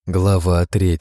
Глава 3.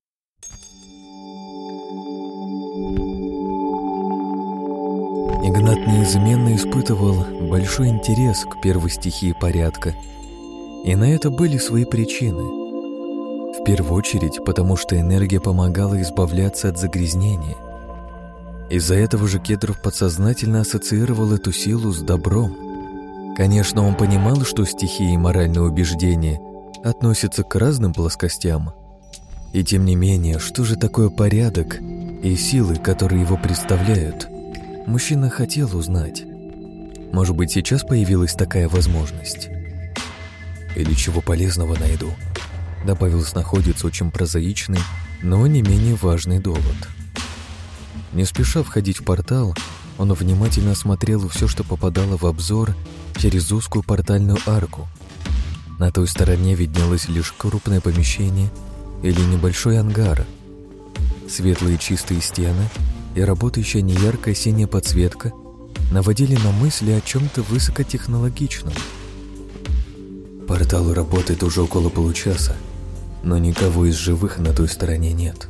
Игнат неизменно испытывал большой интерес к первой стихии порядка, и на это были свои причины. В первую очередь, потому что энергия помогала избавляться от загрязнения. Из-за этого же Кедров подсознательно ассоциировал эту силу с добром. Конечно, он понимал, что стихии и моральные убеждения относятся к разным плоскостям. И тем не менее, что же такое порядок и силы, которые его представляют, мужчина хотел узнать. Может быть, сейчас появилась такая возможность. «Или чего полезного найду», — добавил снаходец очень прозаичный, но не менее важный довод. Не спеша входить в портал, он внимательно осмотрел все, что попадало в обзор через узкую портальную арку. На той стороне виднелось лишь крупное помещение или небольшой ангар. Светлые чистые стены и работающая неяркая синяя подсветка наводили на мысли о чем-то высокотехнологичном. Портал работает уже около получаса, но никого из живых на той стороне нет.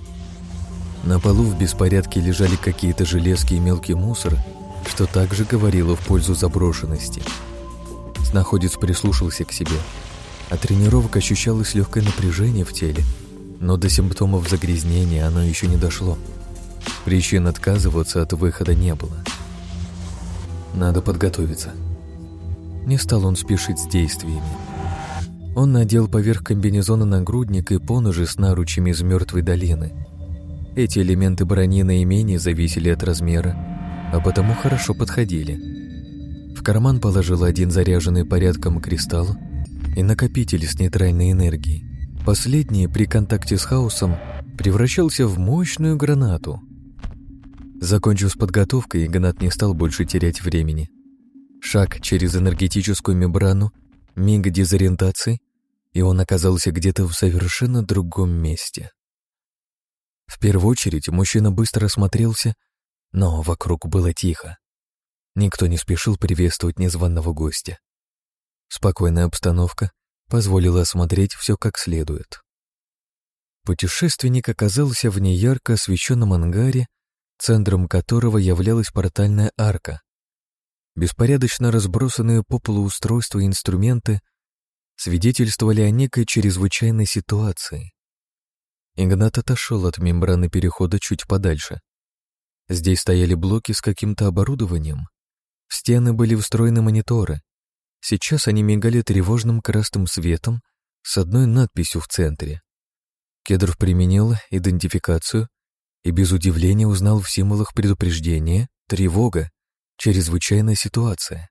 На полу в беспорядке лежали какие-то железки и мелкий мусор, что также говорило в пользу заброшенности. Снаходец прислушался к себе. От тренировок ощущалось легкое напряжение в теле, но до симптомов загрязнения оно еще не дошло. Причин отказываться от выхода не было. Надо подготовиться. Не стал он спешить с действиями. Он надел поверх комбинезона нагрудник и поножи с наручами из мертвой долины. Эти элементы брони наименее зависели от размера, а потому хорошо подходили. В карман положил один заряженный порядком кристалл и накопитель с нейтральной энергией. Последний при контакте с хаосом превращался в мощную гранату. Закончив с подготовкой, Игнат не стал больше терять времени. Шаг через энергетическую мембрану, миг дезориентации, и он оказался где-то в совершенно другом месте. В первую очередь мужчина быстро осмотрелся, но вокруг было тихо. Никто не спешил приветствовать незваного гостя. Спокойная обстановка позволила осмотреть все как следует. Путешественник оказался в неярко освещенном ангаре, центром которого являлась портальная арка. Беспорядочно разбросанные по полу устройства и инструменты свидетельствовали о некой чрезвычайной ситуации. Игнат отошел от мембраны перехода чуть подальше. Здесь стояли блоки с каким-то оборудованием. В стены были встроены мониторы. Сейчас они мигали тревожным красным светом с одной надписью в центре. Кедров применил идентификацию и без удивления узнал в символах предупреждения «тревога», «чрезвычайная ситуация».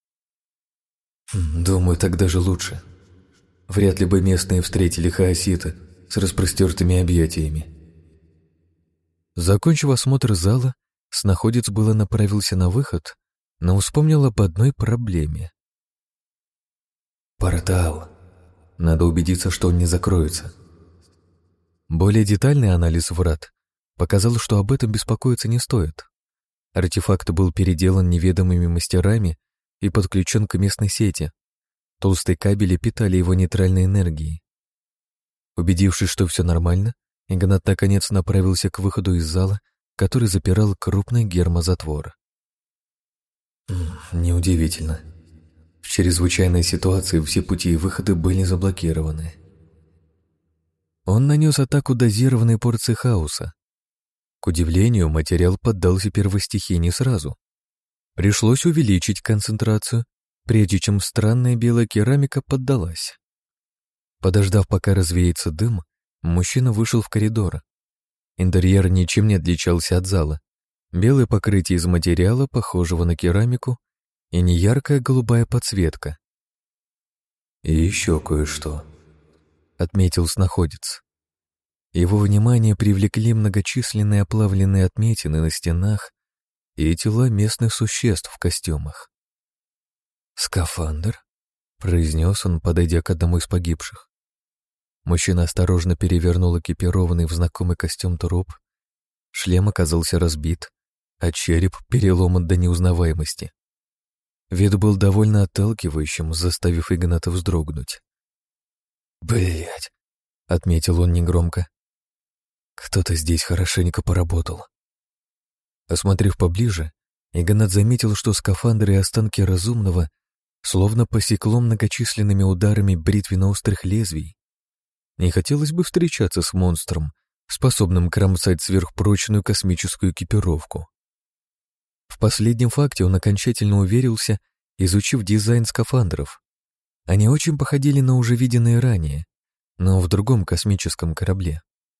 Думаю, так даже лучше. Вряд ли бы местные встретили хаосита с распростертыми объятиями. Закончив осмотр зала, снаходец было направился на выход, но вспомнил об одной проблеме. Портал. Надо убедиться, что он не закроется. Более детальный анализ врат показал, что об этом беспокоиться не стоит. Артефакт был переделан неведомыми мастерами и подключен к местной сети. Толстые кабели питали его нейтральной энергией. Убедившись, что все нормально, Игнат наконец направился к выходу из зала, который запирал крупный гермозатвор. Неудивительно. В чрезвычайной ситуации все пути и выходы были заблокированы. Он нанес атаку дозированной порции хаоса. К удивлению, материал поддался первой стихии не сразу. Пришлось увеличить концентрацию, прежде чем странная белая керамика поддалась. Подождав, пока развеется дым, мужчина вышел в коридор. Интерьер ничем не отличался от зала. Белое покрытие из материала, похожего на керамику, и неяркая голубая подсветка. «И еще кое-что», — отметил снаходец. Его внимание привлекли многочисленные оплавленные отметины на стенах и тела местных существ в костюмах. «Скафандр?» — произнес он, подойдя к одному из погибших. Мужчина осторожно перевернул экипированный в знакомый костюм труп. Шлем оказался разбит, а череп переломан до неузнаваемости. Вид был довольно отталкивающим, заставив Игната вздрогнуть. «Блядь, — отметил он негромко. «Кто-то здесь хорошенько поработал». Осмотрев поближе, Игнат заметил, что скафандры и останки разумного словно посекло многочисленными ударами бритвенно-острых лезвий. Не хотелось бы встречаться с монстром, способным кромсать сверхпрочную космическую экипировку. В последнем факте он окончательно уверился, изучив дизайн скафандров. Они очень походили на уже виденные ранее, но в другом космическом корабле.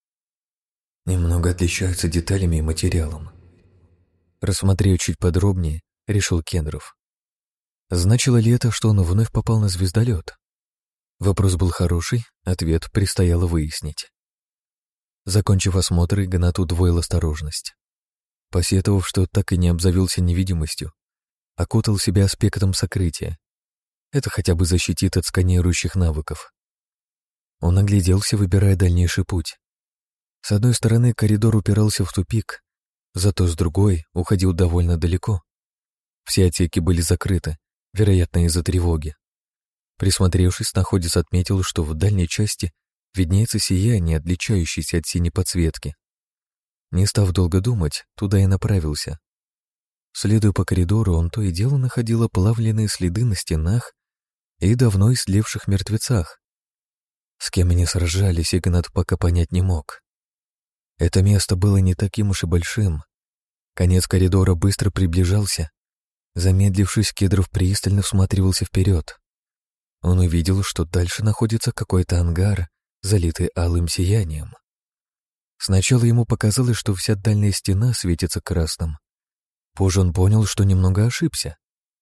Немного отличаются деталями и материалом. Рассмотрев чуть подробнее, решил Кендров. Значило ли это, что он вновь попал на звездолет? Вопрос был хороший, ответ предстояло выяснить. Закончив осмотр, Игнат удвоил осторожность. Посетовав, что так и не обзавелся невидимостью, окутал себя аспектом сокрытия. Это хотя бы защитит от сканирующих навыков. Он огляделся, выбирая дальнейший путь. С одной стороны коридор упирался в тупик, зато с другой уходил довольно далеко. Все отсеки были закрыты, вероятно, из-за тревоги. Присмотревшись, находец отметил, что в дальней части виднеется сияние, отличающееся от синей подсветки. Не став долго думать, туда и направился. Следуя по коридору, он то и дело находил оплавленные следы на стенах и давно истлевших мертвецах. С кем они сражались, Игнат пока понять не мог. Это место было не таким уж и большим. Конец коридора быстро приближался. Замедлившись, Кедров пристально всматривался вперед. Он увидел, что дальше находится какой-то ангар, залитый алым сиянием. Сначала ему показалось, что вся дальняя стена светится красным. Позже он понял, что немного ошибся.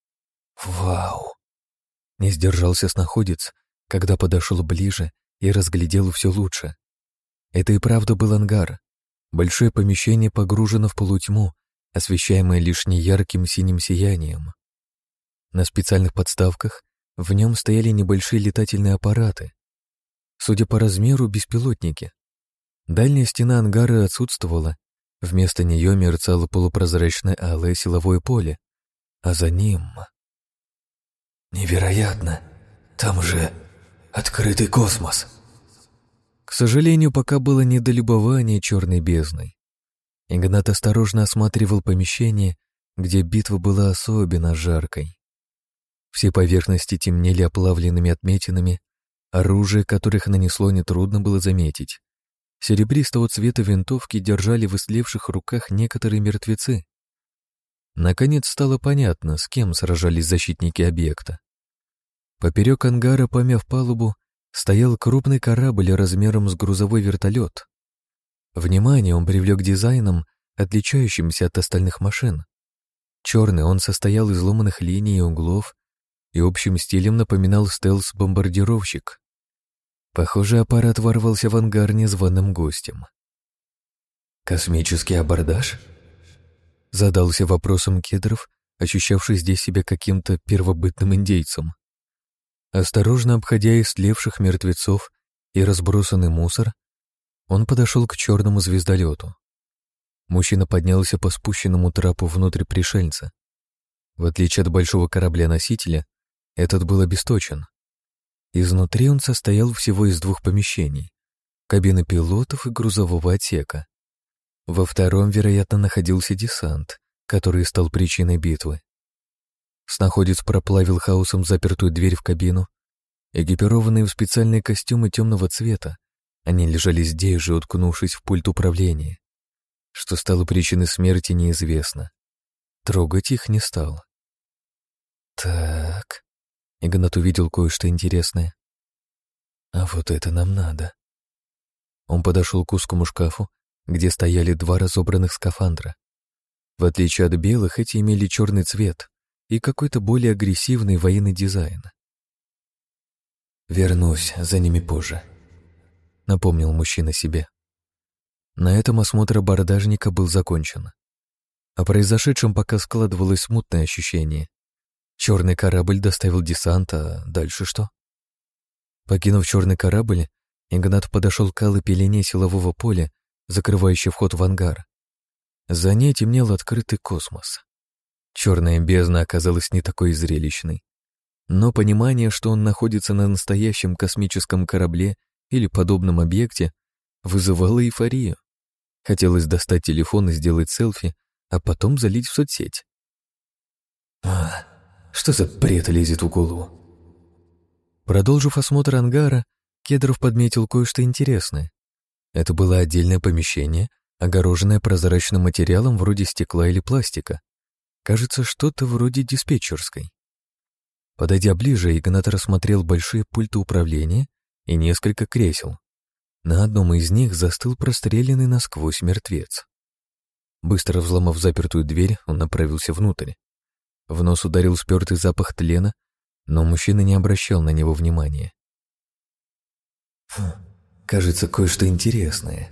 «Вау!» Не сдержался снаходец, когда подошел ближе и разглядел все лучше. Это и правда был ангар. Большое помещение погружено в полутьму, освещаемое лишь неярким синим сиянием. На специальных подставках в нем стояли небольшие летательные аппараты. Судя по размеру, беспилотники. Дальняя стена ангара отсутствовала, вместо нее мерцало полупрозрачное алое силовое поле, а за ним... «Невероятно! Там же открытый космос!» К сожалению, пока было не до любования черной бездной. Игнат осторожно осматривал помещение, где битва была особенно жаркой. Все поверхности темнели оплавленными отметинами, оружие, которых нанесло, нетрудно было заметить. Серебристого цвета винтовки держали в истлевших руках некоторые мертвецы. Наконец стало понятно, с кем сражались защитники объекта. Поперек ангара, помяв палубу, стоял крупный корабль размером с грузовой вертолет. Внимание он привлек дизайном, отличающимся от остальных машин. Черный он состоял из ломаных линий и углов и общим стилем напоминал стелс-бомбардировщик. Похоже, аппарат ворвался в ангар незваным гостем. «Космический абордаж?» Задался вопросом Кедров, ощущавший здесь себя каким-то первобытным индейцем. Осторожно обходя истлевших мертвецов и разбросанный мусор, он подошел к черному звездолету. Мужчина поднялся по спущенному трапу внутрь пришельца. В отличие от большого корабля-носителя, этот был обесточен. Изнутри он состоял всего из двух помещений — кабины пилотов и грузового отсека. Во втором, вероятно, находился десант, который стал причиной битвы. Снаходец проплавил хаосом запертую дверь в кабину. Экипированные в специальные костюмы темного цвета, они лежали здесь же, уткнувшись в пульт управления. Что стало причиной смерти, неизвестно. Трогать их не стал. Так, Игнат увидел кое-что интересное. А вот это нам надо. Он подошел к узкому шкафу, где стояли два разобранных скафандра. В отличие от белых, эти имели черный цвет и какой-то более агрессивный военный дизайн. «Вернусь за ними позже», — напомнил мужчина себе. На этом осмотр абордажника был закончен. О произошедшем пока складывалось смутное ощущение. Черный корабль доставил десант, а дальше что? Покинув черный корабль, Игнат подошел к алой пелене силового поля, закрывающей вход в ангар. За ней темнел открытый космос. Черная бездна оказалась не такой зрелищной. Но понимание, что он находится на настоящем космическом корабле, или подобном объекте вызывало эйфорию. Хотелось достать телефон и сделать селфи, а потом залить в соцсеть. Что за бред лезет в голову? Продолжив осмотр ангара, Кедров подметил кое-что интересное. Это было отдельное помещение, огороженное прозрачным материалом вроде стекла или пластика. Кажется, что-то вроде диспетчерской. Подойдя ближе, Игнат рассмотрел большие пульты управления и несколько кресел. На одном из них застыл простреленный насквозь мертвец. Быстро взломав запертую дверь, он направился внутрь. В нос ударил спёртый запах тлена, но мужчина не обращал на него внимания. Кажется, кое-что интересное.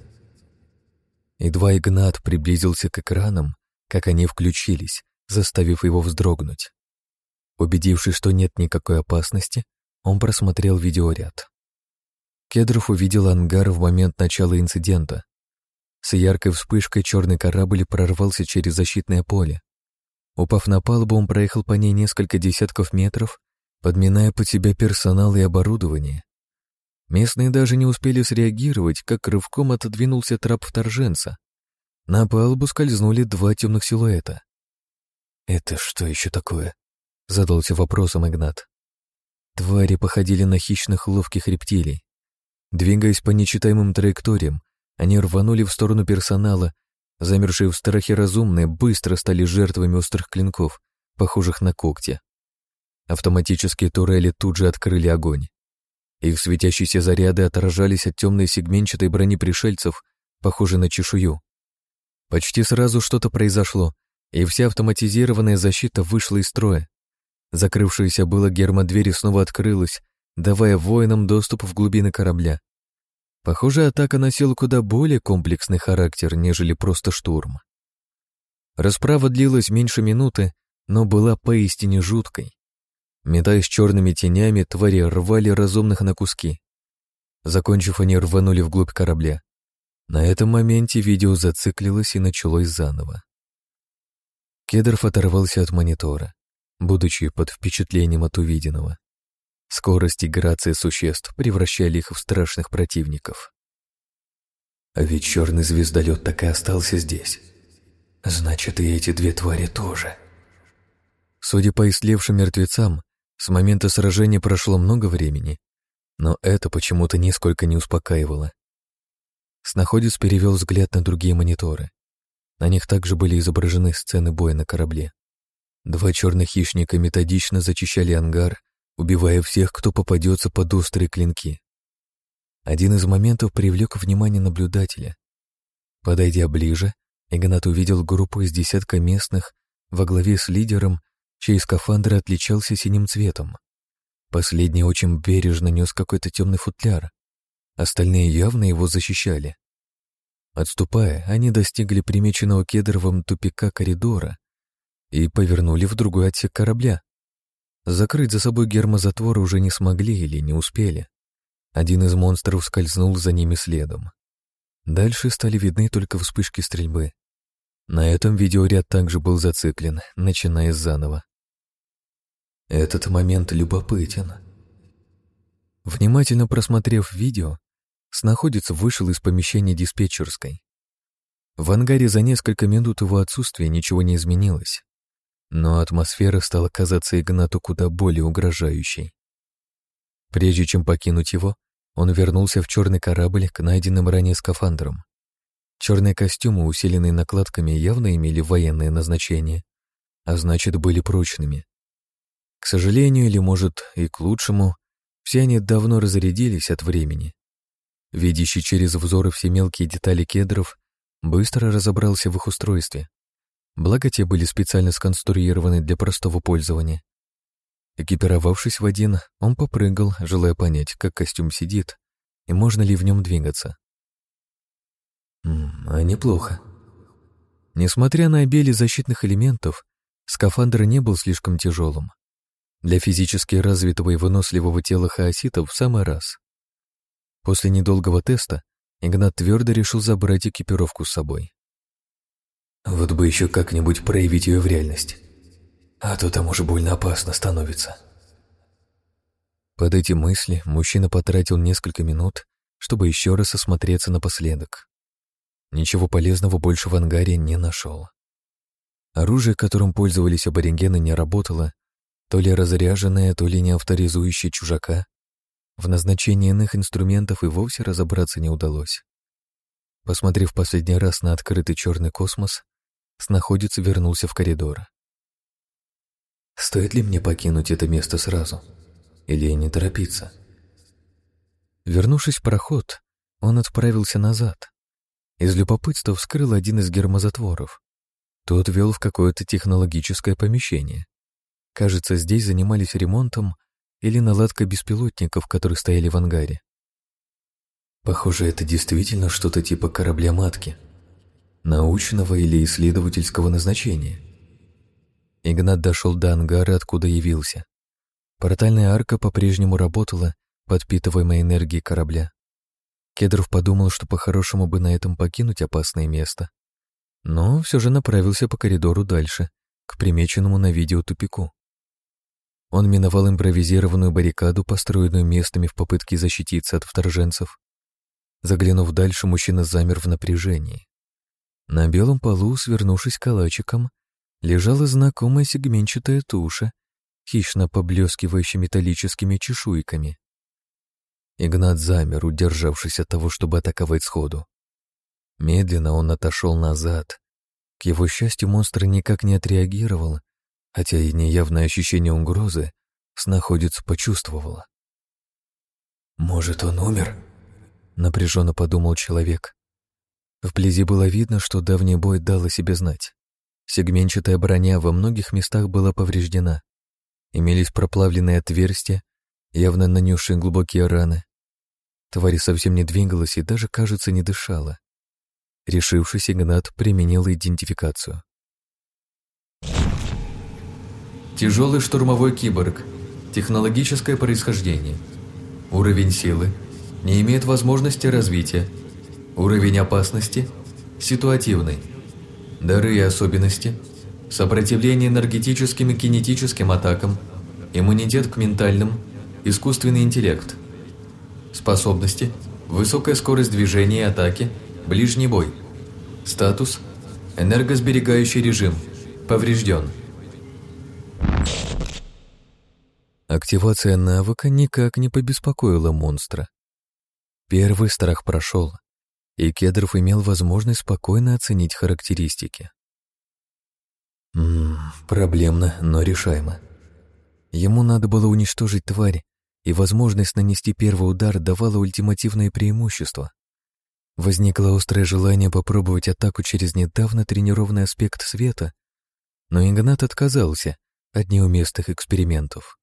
Едва Игнат приблизился к экранам, как они включились, заставив его вздрогнуть. Убедившись, что нет никакой опасности, он просмотрел видеоряд. Кедров увидел ангар в момент начала инцидента. С яркой вспышкой черный корабль прорвался через защитное поле. Упав на палубу, он проехал по ней несколько десятков метров, подминая под себя персонал и оборудование. Местные даже не успели среагировать, как рывком отодвинулся трап вторженца. На палубу скользнули два темных силуэта. «Это что еще такое?» — задался вопросом Игнат. Твари походили на хищных ловких рептилий. Двигаясь по нечитаемым траекториям, они рванули в сторону персонала. Замершие в страхе разумные быстро стали жертвами острых клинков, похожих на когти. Автоматические турели тут же открыли огонь. Их светящиеся заряды отражались от темной сегментчатой брони пришельцев, похожей на чешую. Почти сразу что-то произошло, и вся автоматизированная защита вышла из строя. Закрывшаяся была гермодверь снова открылась, давая воинам доступ в глубины корабля. Похоже, атака носила куда более комплексный характер, нежели просто штурм. Расправа длилась меньше минуты, но была поистине жуткой. Метаясь черными тенями, твари рвали разумных на куски. Закончив, они рванули вглубь корабля. На этом моменте видео зациклилось и началось заново. Кедров оторвался от монитора, будучи под впечатлением от увиденного. Скорость и грация существ превращали их в страшных противников. А ведь черный звездолет так и остался здесь. Значит, и эти две твари тоже. Судя по истлевшим мертвецам, с момента сражения прошло много времени, но это почему-то нисколько не успокаивало. Снаходец перевел взгляд на другие мониторы. На них также были изображены сцены боя на корабле. Два черных хищника методично зачищали ангар, убивая всех, кто попадется под острые клинки. Один из моментов привлек внимание наблюдателя. Подойдя ближе, Игнат увидел группу из десятка местных во главе с лидером, чей скафандр отличался синим цветом. Последний очень бережно нес какой-то темный футляр. Остальные явно его защищали. Отступая, они достигли примеченного Кедровым тупика коридора и повернули в другой отсек корабля. Закрыть за собой гермозатвор уже не смогли или не успели. Один из монстров скользнул за ними следом. Дальше стали видны только вспышки стрельбы. На этом видеоряд также был зациклен, начиная заново. Этот момент любопытен. Внимательно просмотрев видео, снаходец вышел из помещения диспетчерской. В ангаре за несколько минут его отсутствия ничего не изменилось, но атмосфера стала казаться Игнату куда более угрожающей. Прежде чем покинуть его, он вернулся в черный корабль к найденным ранее скафандрам. Черные костюмы, усиленные накладками, явно имели военное назначение, а значит, были прочными. К сожалению, или, может, и к лучшему, все они давно разрядились от времени. Видящий через взоры все мелкие детали кедров быстро разобрался в их устройстве. Благо, те были специально сконструированы для простого пользования. Экипировавшись в один, он попрыгал, желая понять, как костюм сидит и можно ли в нем двигаться. Неплохо. Несмотря на обилие защитных элементов, скафандр не был слишком тяжелым. Для физически развитого и выносливого тела хаоситов в самый раз. После недолгого теста Игнат твердо решил забрать экипировку с собой. Вот бы еще как-нибудь проявить ее в реальности. А то там уже больно опасно становится. Под эти мысли мужчина потратил несколько минут, чтобы еще раз осмотреться напоследок. Ничего полезного больше в ангаре не нашел. Оружие, которым пользовались аборигены, не работало, то ли разряженное, то ли не авторизующее чужака. В назначении иных инструментов и вовсе разобраться не удалось. Посмотрев последний раз на открытый черный космос, снаходец вернулся в коридор. Стоит ли мне покинуть это место сразу? Или не торопиться? Вернувшись в проход, он отправился назад. Из любопытства вскрыл один из гермозатворов. Тот вел в какое-то технологическое помещение. Кажется, здесь занимались ремонтом или наладкой беспилотников, которые стояли в ангаре. Похоже, это действительно что-то типа корабля-матки. Научного или исследовательского назначения. Игнат дошел до ангара, откуда явился. Портальная арка по-прежнему работала, подпитываемая энергией корабля. Кедров подумал, что по-хорошему бы на этом покинуть опасное место. Но все же направился по коридору дальше, к примеченному на видео тупику. Он миновал импровизированную баррикаду, построенную местными в попытке защититься от вторженцев. Заглянув дальше, мужчина замер в напряжении. На белом полу, свернувшись калачиком, лежала знакомая сегментчатая туша, хищно поблескивающая металлическими чешуйками. Игнат замер, удержавшись от того, чтобы атаковать сходу. Медленно он отошел назад. К его счастью, монстр никак не отреагировал, хотя и неявное ощущение угрозы снаходец почувствовала. «Может, он умер?» — напряженно подумал человек. Вблизи было видно, что давний бой дал о себе знать. Сегментчатая броня во многих местах была повреждена. Имелись проплавленные отверстия, явно нанесшие глубокие раны. Тварь совсем не двигалась и даже, кажется, не дышала. Решившись, Игнат применил идентификацию. Тяжелый штурмовой киборг. Технологическое происхождение. Уровень силы. Не имеет возможности развития. Уровень опасности. Ситуативный. Дары и особенности. Сопротивление энергетическим и кинетическим атакам. Иммунитет к ментальным. Искусственный интеллект. Способности. Высокая скорость движения и атаки. Ближний бой. Статус. Энергосберегающий режим. Поврежден. Активация навыка никак не побеспокоила монстра. Первый страх прошел, и Кедров имел возможность спокойно оценить характеристики. Проблемно, но решаемо. Ему надо было уничтожить тварь, и возможность нанести первый удар давала ультимативное преимущество. Возникло острое желание попробовать атаку через недавно тренированный аспект света, но Игнат отказался от неуместных экспериментов.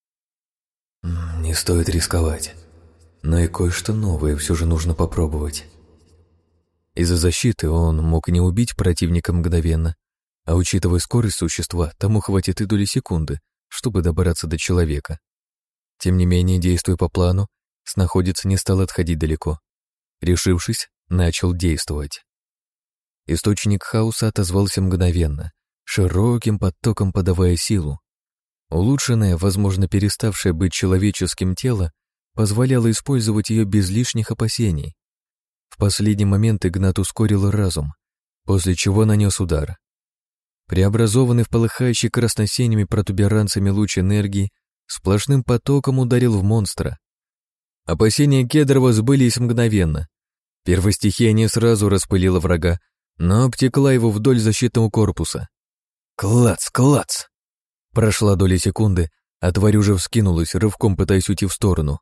Не стоит рисковать, но и кое-что новое все же нужно попробовать. Из-за защиты он мог не убить противника мгновенно, а учитывая скорость существа, тому хватит и доли секунды, чтобы добраться до человека. Тем не менее, действуя по плану, снаходец не стал отходить далеко. Решившись, начал действовать. Источник хаоса отозвался мгновенно, широким потоком подавая силу. Улучшенное, возможно, переставшее быть человеческим тело, позволяло использовать ее без лишних опасений. В последний момент Игнат ускорил разум, после чего нанес удар. Преобразованный в полыхающий красно-синими протуберанцами луч энергии, сплошным потоком ударил в монстра. Опасения Кедрова сбылись мгновенно. Первостихия не сразу распылила врага, но обтекла его вдоль защитного корпуса. Клац, клац! Прошла доля секунды, а тварь уже вскинулась, рывком пытаясь уйти в сторону.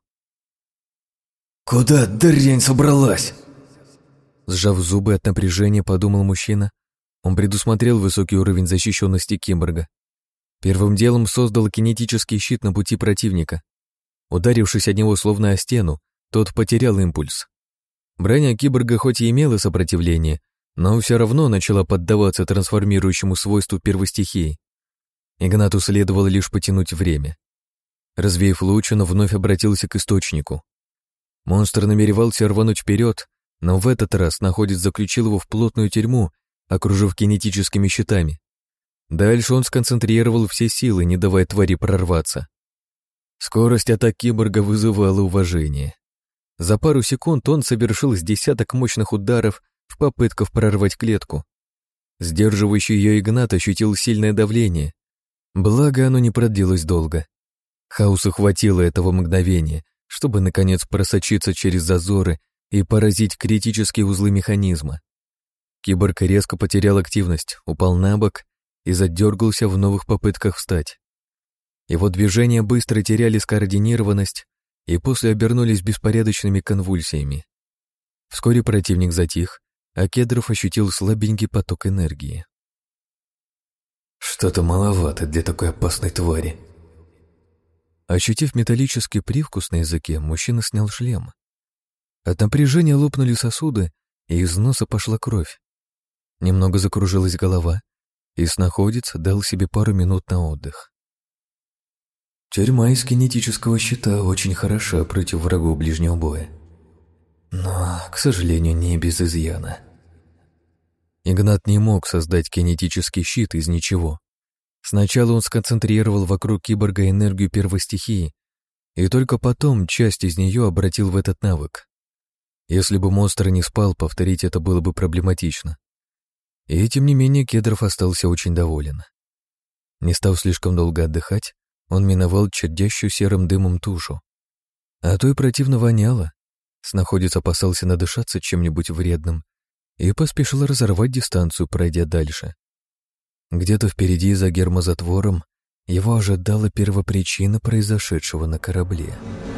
«Куда дрянь собралась?» Сжав зубы от напряжения, подумал мужчина. Он предусмотрел высокий уровень защищенности киборга. Первым делом создал кинетический щит на пути противника. Ударившись от него словно о стену, тот потерял импульс. Броня киборга хоть и имела сопротивление, но все равно начала поддаваться трансформирующему свойству первостихии. Игнату следовало лишь потянуть время. Развеяв луч, он вновь обратился к источнику. Монстр намеревался рвануть вперед, но в этот раз находец заключил его в плотную тюрьму, окружив кинетическими щитами. Дальше он сконцентрировал все силы, не давая твари прорваться. Скорость атак киборга вызывала уважение. За пару секунд он совершил с десяток мощных ударов в попытках прорвать клетку. Сдерживающий ее Игнат ощутил сильное давление. Благо, оно не продлилось долго. Хаосу хватило этого мгновения, чтобы, наконец, просочиться через зазоры и поразить критические узлы механизма. Киборг резко потерял активность, упал на бок и задергался в новых попытках встать. Его движения быстро теряли скоординированность и после обернулись беспорядочными конвульсиями. Вскоре противник затих, а Кедров ощутил слабенький поток энергии. Что-то маловато для такой опасной твари. Ощутив металлический привкус на языке, мужчина снял шлем. От напряжения лопнули сосуды, и из носа пошла кровь. Немного закружилась голова, и снаходец дал себе пару минут на отдых. Тюрьма из кинетического щита очень хороша против врагов ближнего боя. Но, к сожалению, не без изъяна. Игнат не мог создать кинетический щит из ничего. Сначала он сконцентрировал вокруг киборга энергию первой стихии, и только потом часть из нее обратил в этот навык. Если бы монстр не спал, повторить это было бы проблематично. И тем не менее Кедров остался очень доволен. Не став слишком долго отдыхать, он миновал чадящую серым дымом тушу. А то и противно воняло. Снаходец опасался надышаться чем-нибудь вредным и поспешил разорвать дистанцию, пройдя дальше. Где-то впереди, за гермозатвором, его ожидала первопричина произошедшего на корабле.